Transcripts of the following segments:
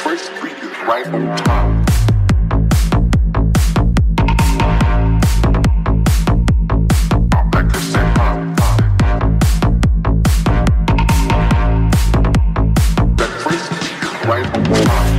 first beat is right on time. Like I said, that first beat is right on time.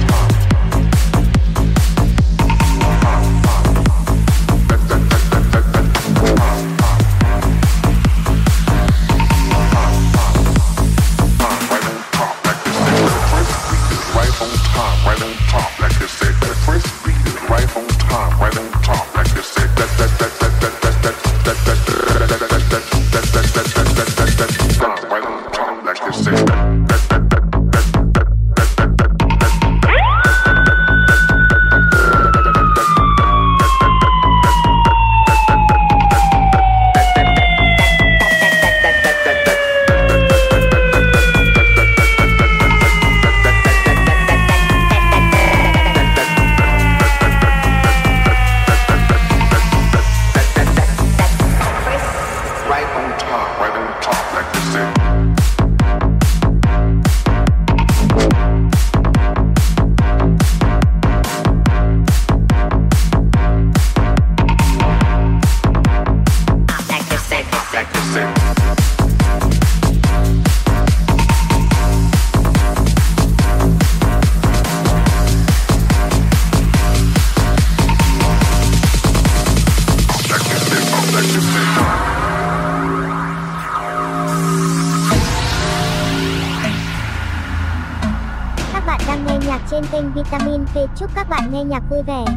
Trên kênh Vitamin V, chúc các bạn nghe nhạc vui vẻ.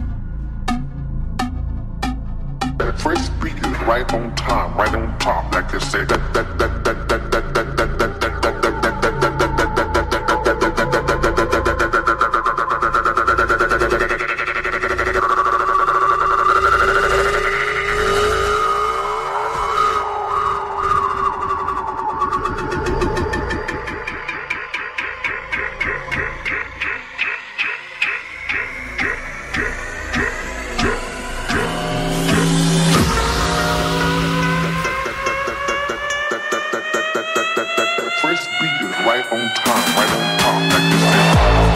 That first beat is right on time, right on top, like I said. First beat is right on time, right on top, like I said.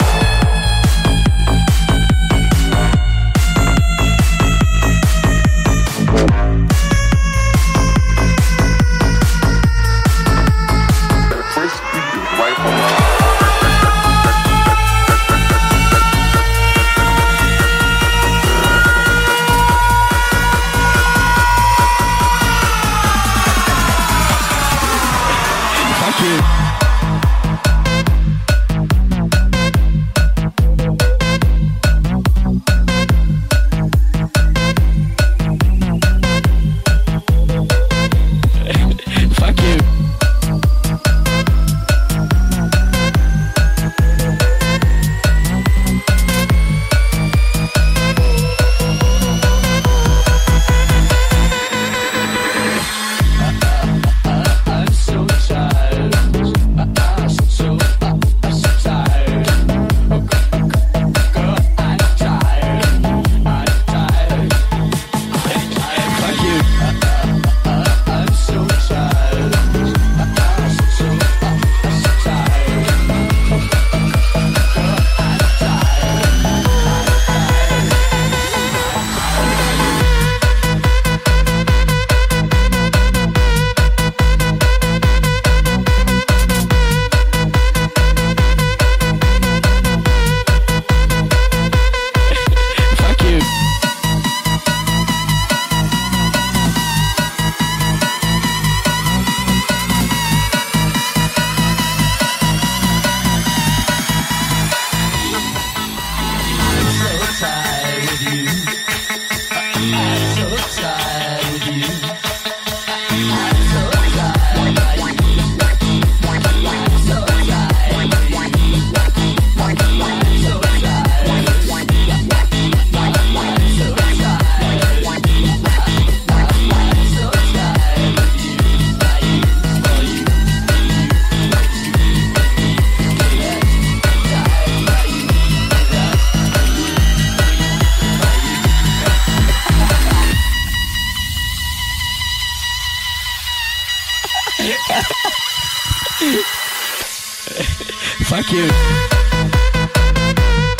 Fuck you.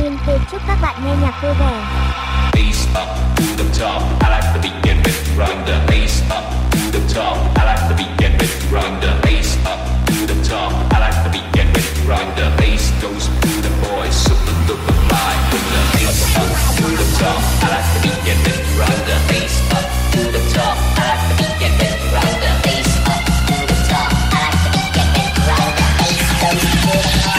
Vitamin P. Chúc các bạn nghe nhạc vui vẻ. Bass up to the top. I like the begin with run the bass up to the top. I like the begin with run the bass up to the top. I like the begin with run the bass goes to the boys super duper fly with the bass up to the top. I like the begin with run the bass up to the top. I like the begin with run the bass up to the top. I like the begin with run the bass goes to the top.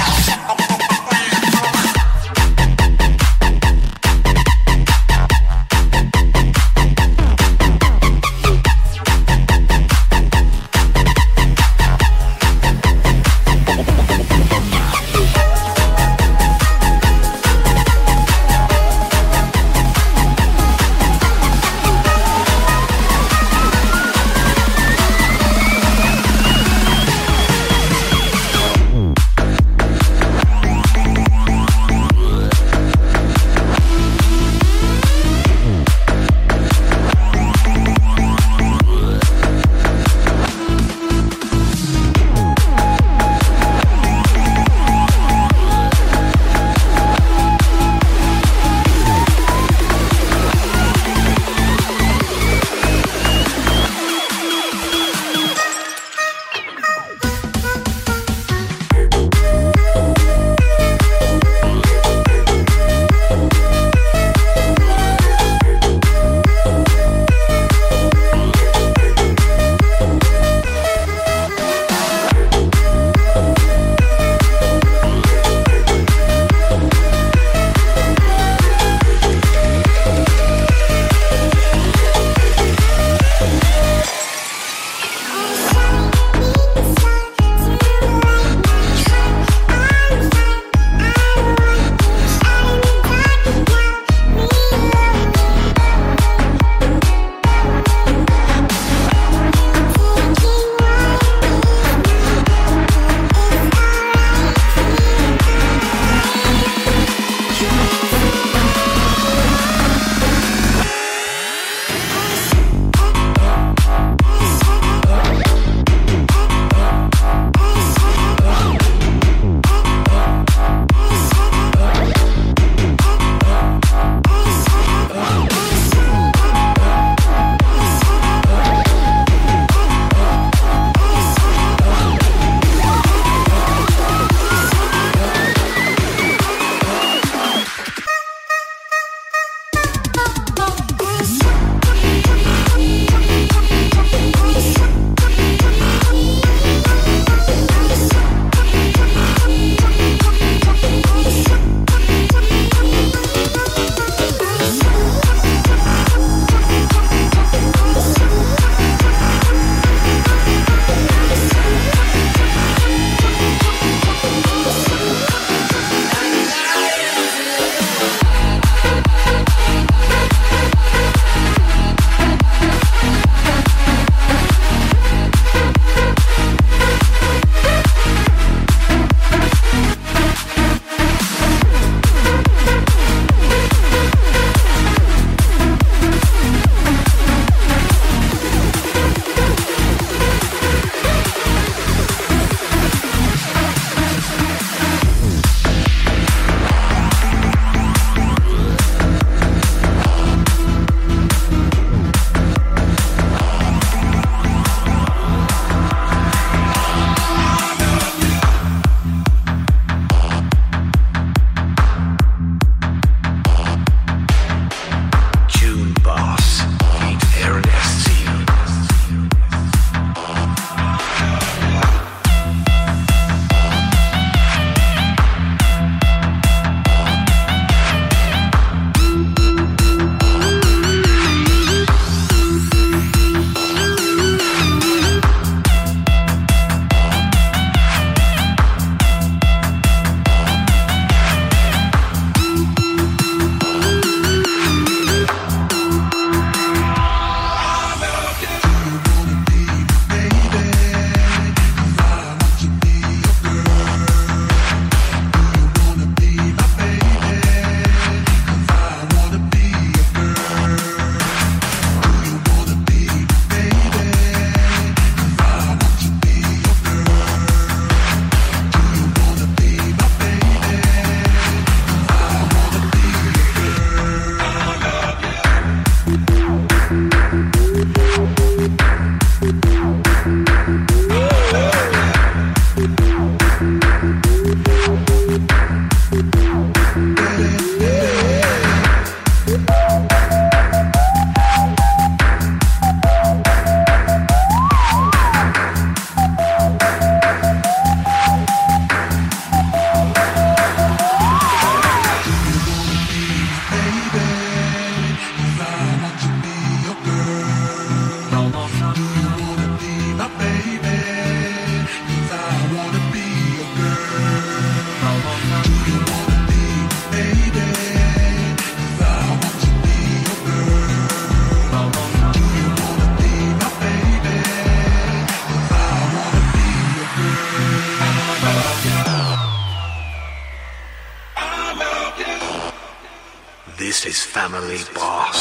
Family Boss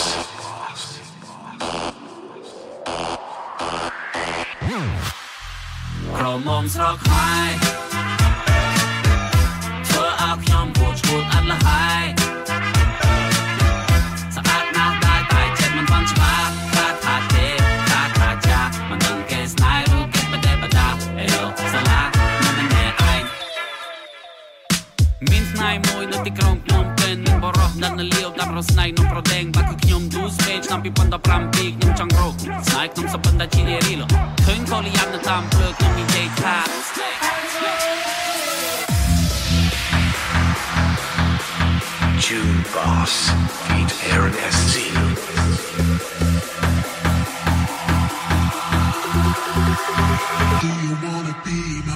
ក្រមុំស្រកហើយធ្វើឲ្យខ្ញុំពូឈួតអត់លហើយស្អាតណាស់ដែរតែចិត្តមិនបានច្បាស់ថាថាទេថាថាចាមិនដឹងគេស្នេហ៍ឬគេបដិបដាអេឡូសាឡាមិនណែឯងមានថ្ងៃមួយនៅទីក្រុងភ្នំពេញមានបរិសុទ្ធនៅលាវដាប់រស្នៃនំប្រដេងបាក់គឺខ្ញុំឌូស្ពេឆ្នាំ2017ខ្ញុំចង់រកស្នេហ៍ក្នុងសបិនតែជារីលឃើញកូលីយ៉ាប់នៅតាមព្រឹកខ្ញុំនិយាយថា June Boss feat. Aaron SC Do you wanna be my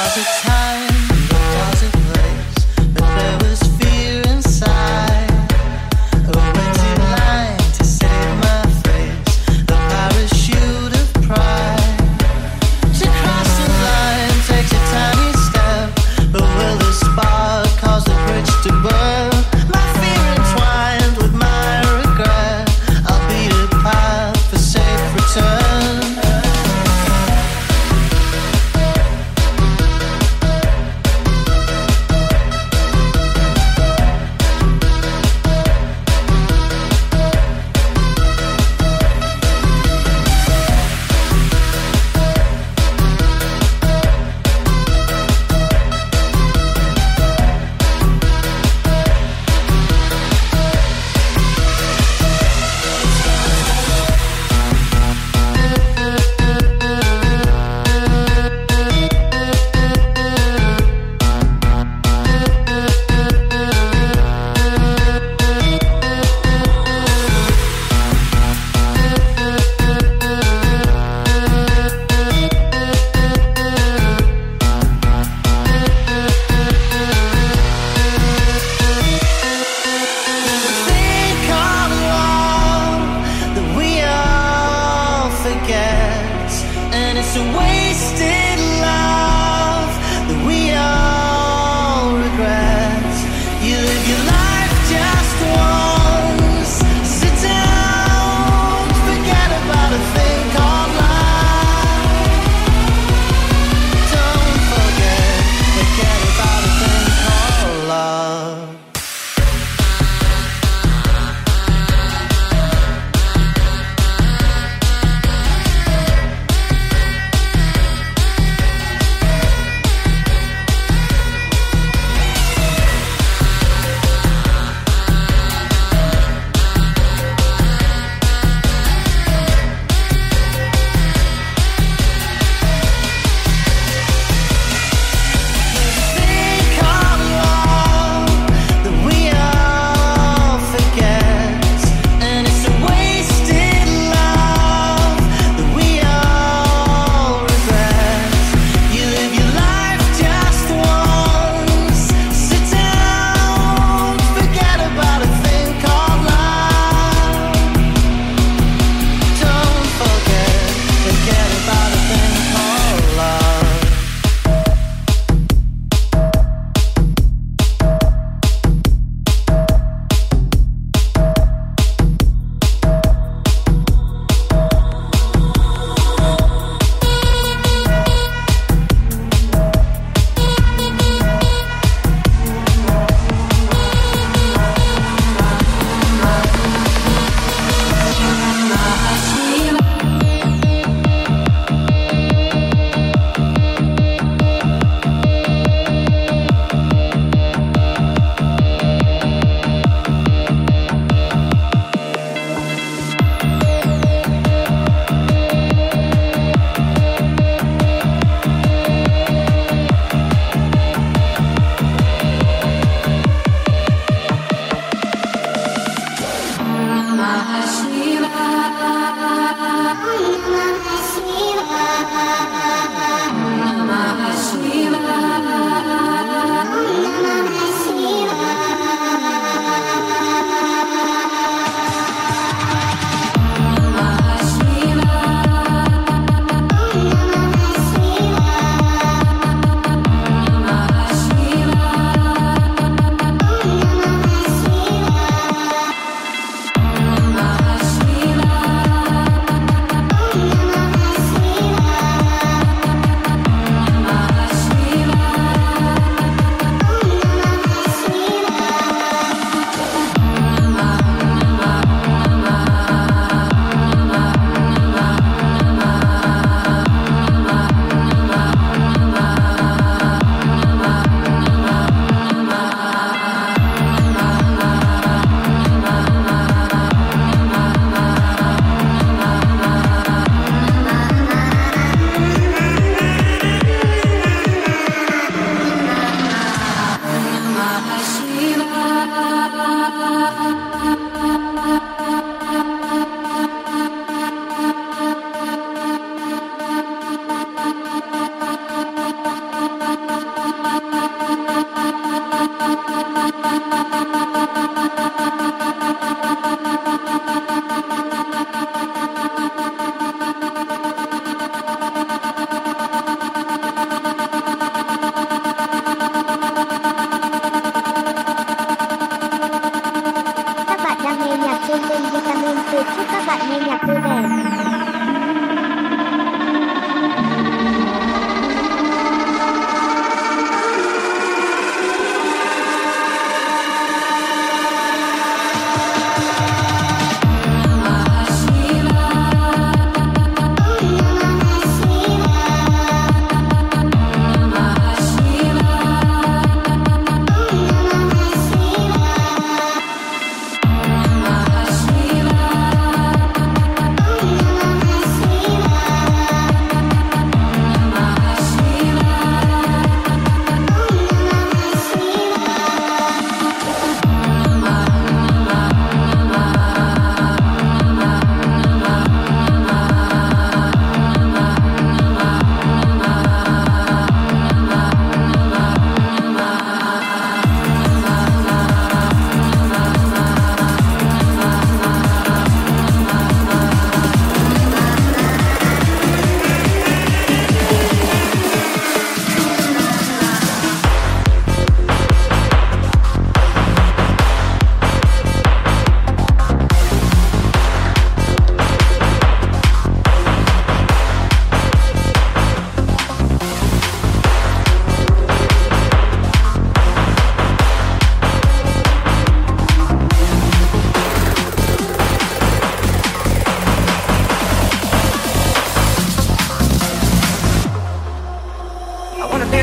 Return.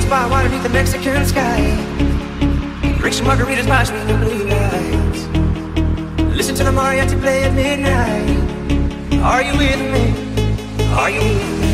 spot right underneath the Mexican sky. Drink some margaritas, watch me in the blue lights. Listen to the mariachi play at midnight. Are you with me? Are you with me?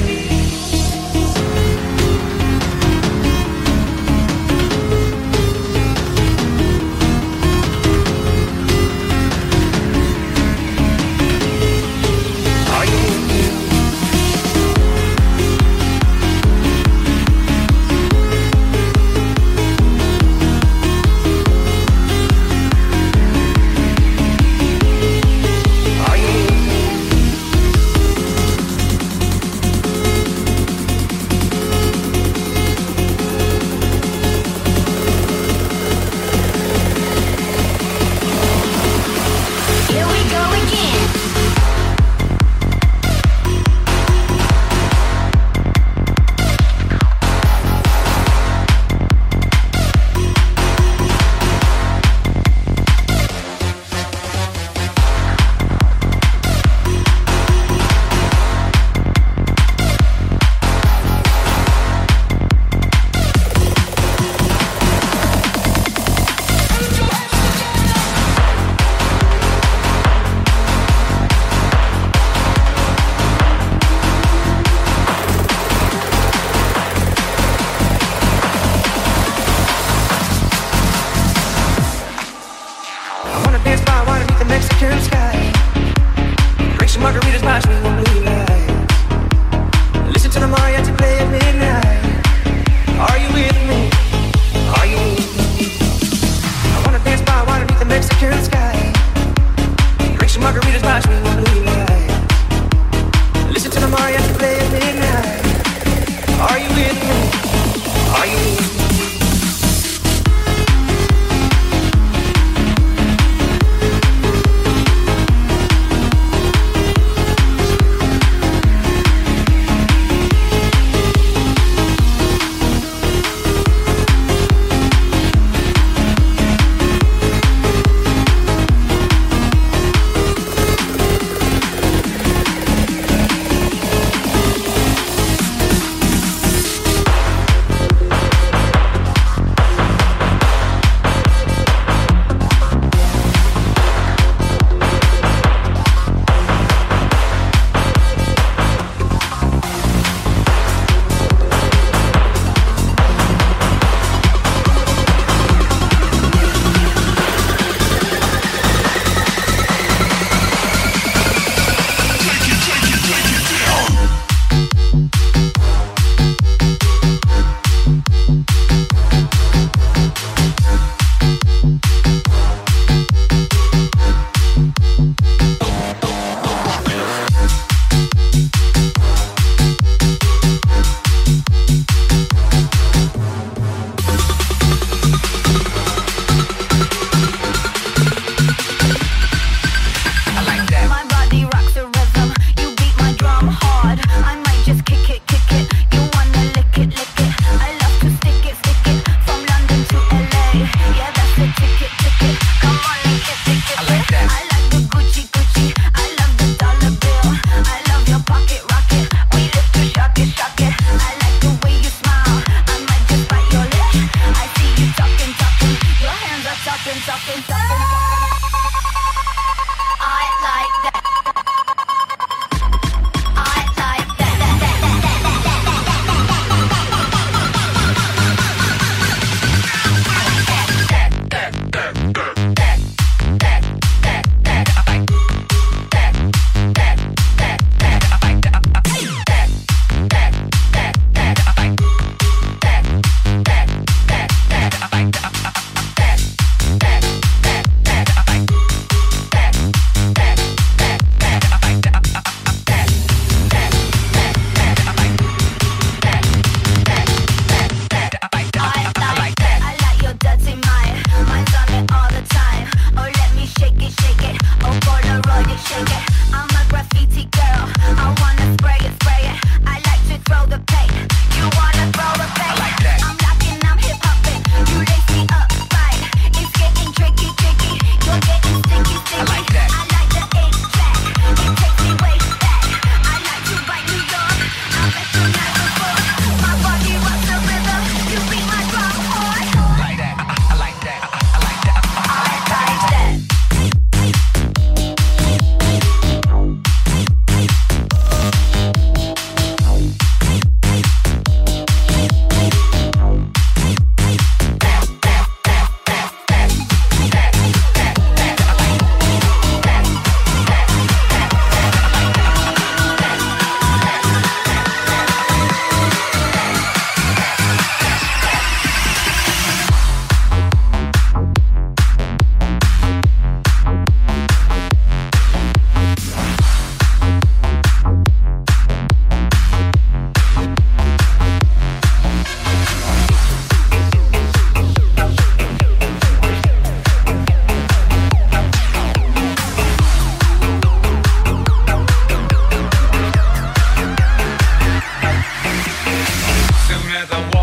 as I walk